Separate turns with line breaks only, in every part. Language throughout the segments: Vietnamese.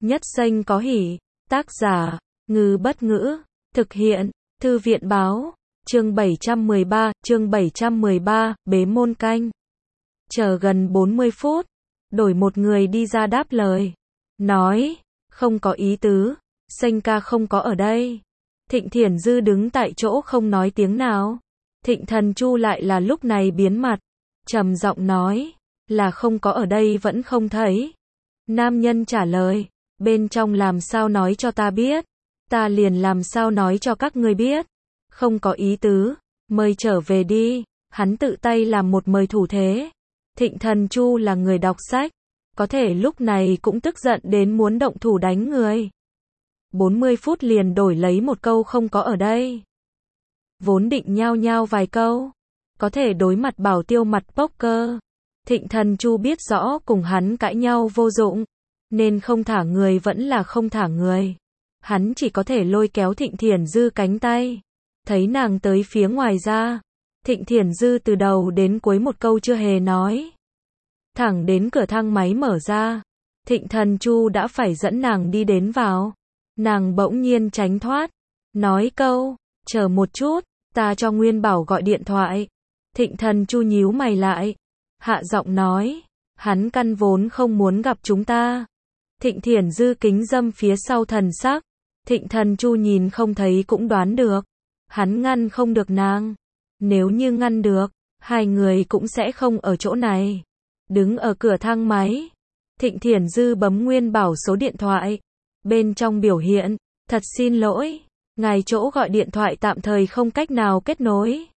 Nhất xanh có hỉ. Tác giả, Ngư Bất Ngữ. Thực hiện, Thư viện Báo. Chương 713, bế môn canh. Chờ gần 40 phút, đổi một người đi ra đáp lời. Nói, không có ý tứ, xanh ca không có ở đây. Thịnh Thiển Dư đứng tại chỗ không nói tiếng nào. Thịnh Thần Chu lại là lúc này biến mặt, trầm giọng nói, là không có ở đây vẫn không thấy. Nam nhân trả lời, bên trong làm sao nói cho ta biết, ta liền làm sao nói cho các ngươi biết. Không có ý tứ, mời trở về đi. Hắn tự tay làm một mời thủ thế. Thịnh Thần Chu là người đọc sách, có thể lúc này cũng tức giận đến muốn động thủ đánh người. 40 phút liền đổi lấy một câu không có ở đây. Vốn định nhao nhao vài câu, có thể đối mặt Bảo Tiêu mặt poker. Thịnh Thần Chu biết rõ cùng hắn cãi nhau vô dụng, nên không thả người vẫn là không thả người. Hắn chỉ có thể lôi kéo Thịnh Thiển Dư cánh tay. Thấy nàng tới phía ngoài ra, Thịnh Thiển Dư từ đầu đến cuối một câu chưa hề nói. Thẳng đến cửa thang máy mở ra, Thịnh Thần Chu đã phải dẫn nàng đi đến vào. Nàng bỗng nhiên tránh thoát, nói câu, chờ một chút, ta cho Nguyên Bảo gọi điện thoại. Thịnh Thần Chu nhíu mày lại, hạ giọng nói, hắn căn vốn không muốn gặp chúng ta. Thịnh Thiển Dư kính dâm phía sau thần sắc, Thịnh Thần Chu nhìn không thấy cũng đoán được, hắn ngăn không được nàng. Nếu như ngăn được, hai người cũng sẽ không ở chỗ này. Đứng ở cửa thang máy, Thịnh Thiển Dư bấm Nguyên Bảo số điện thoại. Bên trong biểu hiện, thật xin lỗi, ngài chỗ gọi điện thoại tạm thời không cách nào kết nối.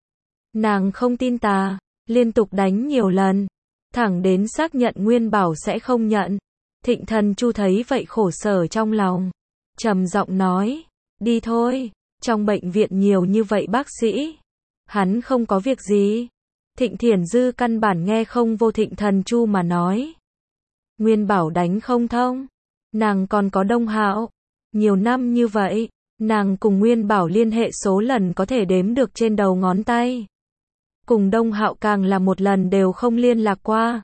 Nàng không tin ta, liên tục đánh nhiều lần, thẳng đến xác nhận Nguyên Bảo sẽ không nhận. Thịnh Thần Chu thấy vậy khổ sở trong lòng, trầm giọng nói, đi thôi, trong bệnh viện nhiều như vậy bác sĩ, hắn không có việc gì. Thịnh Thiển Dư căn bản nghe không vô Thịnh Thần Chu mà nói. Nguyên Bảo đánh không thông, nàng còn có Đông Hạo, nhiều năm như vậy, nàng cùng Nguyên Bảo liên hệ số lần có thể đếm được trên đầu ngón tay. Cùng Đông Hạo càng là một lần đều không liên lạc qua.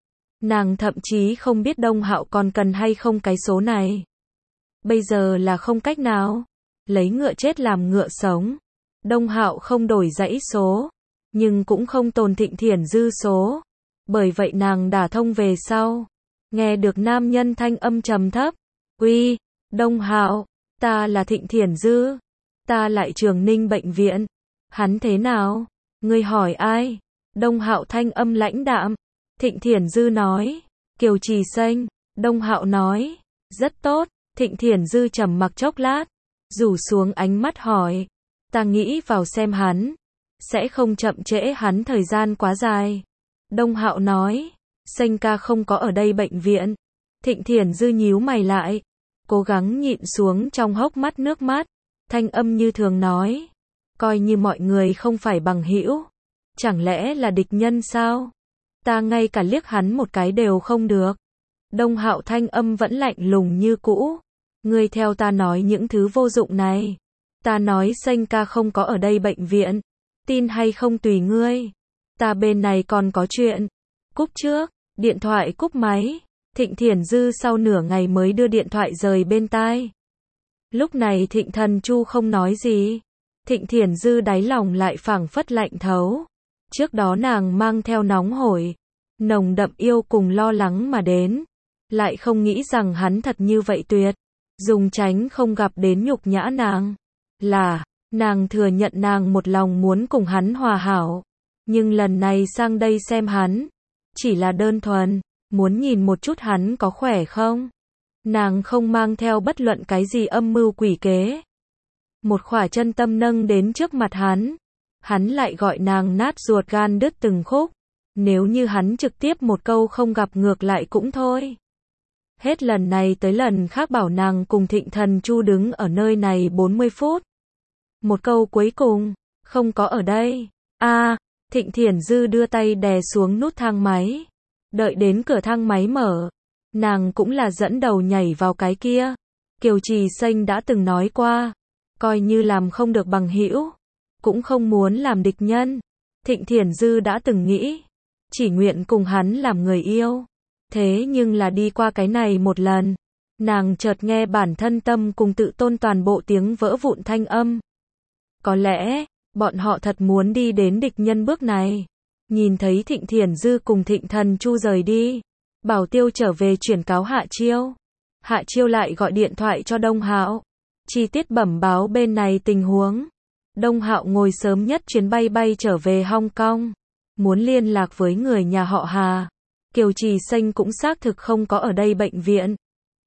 Nàng thậm chí không biết Đông Hạo còn cần hay không cái số này. Bây giờ là không cách nào, lấy ngựa chết làm ngựa sống. Đông Hạo không đổi dãy số, nhưng cũng không tồn Thịnh Thiển Dư số. Bởi vậy nàng đả thông về sau, nghe được nam nhân thanh âm trầm thấp, uy, Đông Hạo, ta là Thịnh Thiển Dư, ta lại Trường Ninh bệnh viện. Hắn thế nào? Ngươi hỏi ai? Đông Hạo thanh âm lãnh đạm. Thịnh Thiển Dư nói, Kiều Trì Xanh. Đông Hạo nói, rất tốt. Thịnh Thiển Dư trầm mặc chốc lát, rủ xuống ánh mắt hỏi, ta nghĩ vào xem hắn, sẽ không chậm trễ hắn thời gian quá dài. Đông Hạo nói, Xanh ca không có ở đây bệnh viện. Thịnh Thiển Dư nhíu mày lại, cố gắng nhịn xuống trong hốc mắt nước mắt, thanh âm như thường nói, coi như mọi người không phải bằng hữu, chẳng lẽ là địch nhân sao? Ta ngay cả liếc hắn một cái đều không được. Đông Hạo thanh âm vẫn lạnh lùng như cũ, ngươi theo ta nói những thứ vô dụng này. Ta nói Xanh ca không có ở đây bệnh viện, tin hay không tùy ngươi. Ta bên này còn có chuyện. Cúp trước, điện thoại cúp máy. Thịnh Thiển Dư sau nửa ngày mới đưa điện thoại rời bên tai. Lúc này Thịnh Thần Chu không nói gì. Thịnh Thiển Dư đáy lòng lại phảng phất lạnh thấu. Trước đó nàng mang theo nóng hổi, nồng đậm yêu cùng lo lắng mà đến. Lại không nghĩ rằng hắn thật như vậy tuyệt. Dùng tránh không gặp đến nhục nhã nàng. Là, nàng thừa nhận nàng một lòng muốn cùng hắn hòa hảo. Nhưng lần này sang đây xem hắn, chỉ là đơn thuần, muốn nhìn một chút hắn có khỏe không. Nàng không mang theo bất luận cái gì âm mưu quỷ kế. Một khỏa chân tâm nâng đến trước mặt hắn. Hắn lại gọi nàng nát ruột gan đứt từng khúc. Nếu như hắn trực tiếp một câu không gặp ngược lại cũng thôi. Hết lần này tới lần khác bảo nàng cùng Thịnh Thần Chu đứng ở nơi này 40 phút. Một câu cuối cùng, không có ở đây. Thịnh Thiển Dư đưa tay đè xuống nút thang máy. Đợi đến cửa thang máy mở, nàng cũng là dẫn đầu nhảy vào cái kia. Kiều Trì Xanh đã từng nói qua, coi như làm không được bằng hữu, cũng không muốn làm địch nhân. Thịnh Thiển Dư đã từng nghĩ, chỉ nguyện cùng hắn làm người yêu. Thế nhưng là đi qua cái này một lần, Nàng chợt nghe bản thân tâm cùng tự tôn toàn bộ tiếng vỡ vụn thanh âm. Có lẽ, bọn họ thật muốn đi đến địch nhân bước này. Nhìn thấy Thịnh Thiển Dư cùng Thịnh Thần Chu rời đi. Bảo Tiêu trở về chuyển cáo Hạ Chiêu. Hạ Chiêu lại gọi điện thoại cho Đông Hạo. Chi tiết bẩm báo bên này tình huống. Đông Hạo ngồi sớm nhất chuyến bay bay trở về Hong Kong. Muốn liên lạc với người nhà họ Hà. Kiều Trì Xanh cũng xác thực không có ở đây bệnh viện.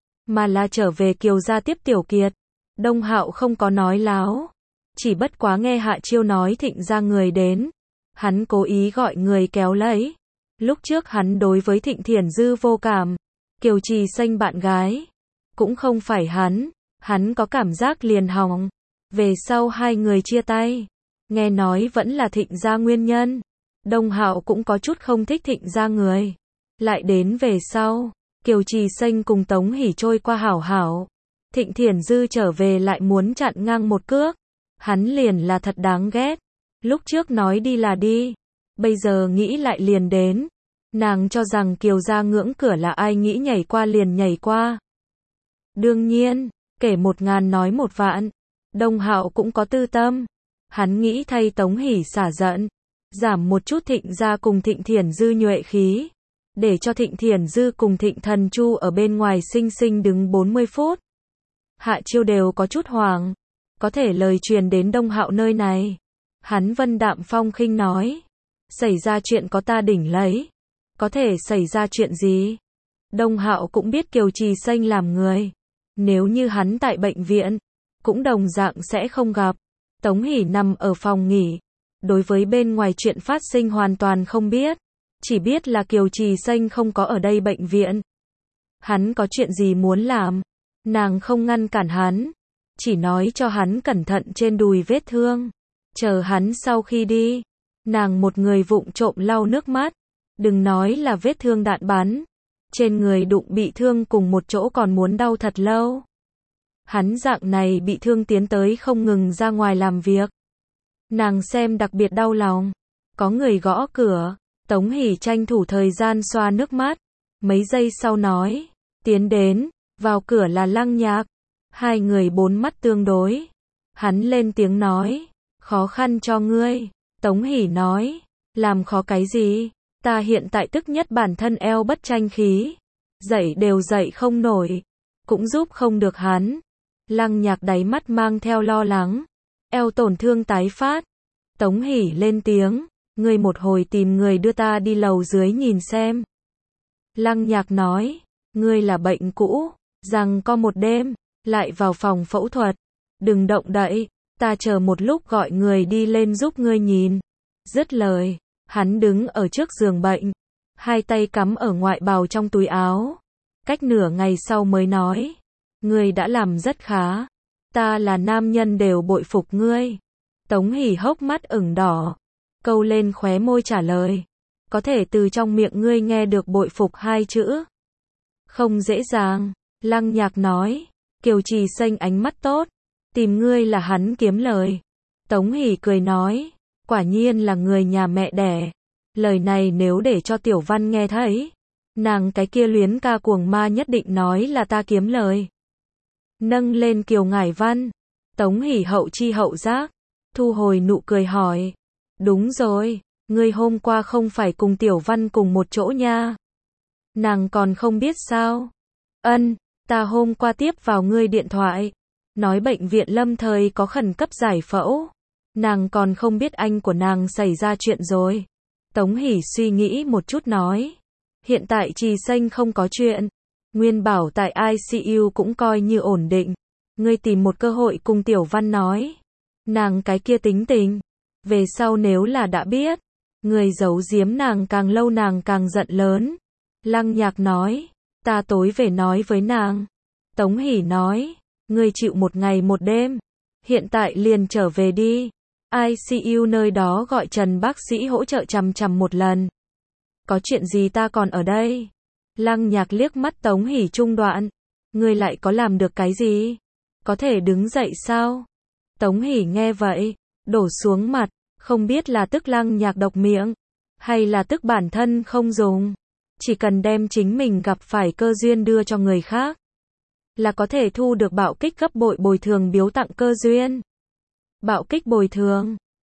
Mà là trở về Kiều gia tiếp Tiểu Kiệt. Đông Hạo không có nói láo. Chỉ bất quá nghe Hạ Chiêu nói Thịnh gia người đến. Hắn cố ý gọi người kéo lấy. Lúc trước hắn đối với Thịnh Thiển Dư vô cảm. Kiều Trì Xanh bạn gái. Cũng không phải hắn. Hắn có cảm giác liền hỏng. Về sau hai người chia tay. Nghe nói vẫn là Thịnh gia nguyên nhân. Đông Hạo cũng có chút không thích Thịnh gia người. Lại đến về sau. Kiều Trì Xanh cùng Tống Hỷ trôi qua hảo hảo. Thịnh Thiển Dư trở về lại muốn chặn ngang một cước. Hắn liền là thật đáng ghét. Lúc trước nói đi là đi. Bây giờ nghĩ lại liền đến. Nàng cho rằng Kiều gia ngưỡng cửa là ai nghĩ nhảy qua liền nhảy qua. Đương nhiên, kể 1000 nói 1 vạn. Đông Hạo cũng có tư tâm. Hắn nghĩ thay Tống Hỷ xả giận. Giảm một chút Thịnh gia cùng Thịnh Thiển Dư nhuệ khí. Để cho Thịnh Thiển Dư cùng Thịnh Thần Chu ở bên ngoài xinh xinh đứng 40 phút. Hạ Chiêu đều có chút hoảng. Có thể lời truyền đến Đông Hạo nơi này. Hắn vân đạm phong khinh nói. Xảy ra chuyện có ta đỉnh lấy. Có thể xảy ra chuyện gì? Đông Hạo cũng biết Kiều Trì Xanh làm người. Nếu như hắn tại bệnh viện, cũng đồng dạng sẽ không gặp. Tống Hỷ nằm ở phòng nghỉ. Đối với bên ngoài chuyện phát sinh hoàn toàn không biết. Chỉ biết là Kiều Trì Xanh không có ở đây bệnh viện. Hắn có chuyện gì muốn làm? Nàng không ngăn cản hắn. Chỉ nói cho hắn cẩn thận trên đùi vết thương. Chờ hắn sau khi đi. Nàng một người vụng trộm lau nước mắt. Đừng nói là vết thương đạn bắn. Trên người đụng bị thương cùng một chỗ còn muốn đau thật lâu. Hắn dạng này bị thương tiến tới không ngừng ra ngoài làm việc. Nàng xem đặc biệt đau lòng. Có người gõ cửa. Tống Hỷ tranh thủ thời gian xoa nước mắt. Mấy giây sau nói. Tiến đến. Vào cửa là Lăng Nhạc. Hai người bốn mắt tương đối. Hắn lên tiếng nói. Khó khăn cho ngươi. Tống Hỷ nói. Làm khó cái gì? Ta hiện tại tức nhất bản thân eo bất tranh khí. Dậy đều dậy không nổi. Cũng giúp không được hắn. Lăng Nhạc đáy mắt mang theo lo lắng. Eo tổn thương tái phát. Tống Hỷ lên tiếng. Ngươi một hồi tìm người đưa ta đi lầu dưới nhìn xem. Lăng Nhạc nói. Ngươi là bệnh cũ. Rằng có một đêm. Lại vào phòng phẫu thuật. Đừng động đậy. Ta chờ một lúc gọi người đi lên giúp ngươi nhìn. Dứt lời. Hắn đứng ở trước giường bệnh. Hai tay cắm ở ngoại bào trong túi áo. Cách nửa ngày sau mới nói. Ngươi đã làm rất khá. Ta là nam nhân đều bội phục ngươi. Tống Hỷ hốc mắt ửng đỏ. Câu lên khóe môi trả lời. Có thể từ trong miệng ngươi nghe được bội phục 2 chữ. Không dễ dàng. Lăng Nhạc nói. Kiều Trì Xanh ánh mắt tốt. Tìm ngươi là hắn kiếm lời. Tống Hỷ cười nói. Quả nhiên là người nhà mẹ đẻ. Lời này nếu để cho Tiểu Văn nghe thấy. Nàng cái kia luyến ca cuồng ma nhất định nói là ta kiếm lời. Nâng lên Kiều Ngải Văn. Tống Hỷ hậu chi hậu giác. Thu hồi nụ cười hỏi. Đúng rồi. Ngươi hôm qua không phải cùng Tiểu Văn cùng một chỗ nha. Nàng còn không biết sao. Ân. Ta hôm qua tiếp vào ngươi điện thoại. Nói bệnh viện lâm thời có khẩn cấp giải phẫu. Nàng còn không biết anh của nàng xảy ra chuyện rồi. Tống Hỷ suy nghĩ một chút nói. Hiện tại Trì Xanh không có chuyện. Nguyên bảo tại ICU cũng coi như ổn định. Ngươi tìm một cơ hội cùng Tiểu Văn nói. Nàng cái kia tính tình. Về sau nếu là đã biết. Người giấu giếm nàng càng lâu nàng càng giận lớn. Lăng Nhạc nói. Ta tối về nói với nàng. Tống Hỷ nói. Ngươi chịu 1 ngày 1 đêm. Hiện tại liền trở về đi. ICU nơi đó gọi Trần bác sĩ hỗ trợ chằm một lần. Có chuyện gì ta còn ở đây? Lăng Nhạc liếc mắt Tống Hỷ trung đoạn. Ngươi lại có làm được cái gì? Có thể đứng dậy sao? Tống Hỷ nghe vậy. Đổ xuống mặt. Không biết là tức Lăng Nhạc độc miệng. Hay là tức bản thân không dùng. Chỉ cần đem chính mình gặp phải cơ duyên đưa cho người khác. là có thể thu được bạo kích gấp bội bồi thường biếu tặng cơ duyên. Bạo kích bồi thường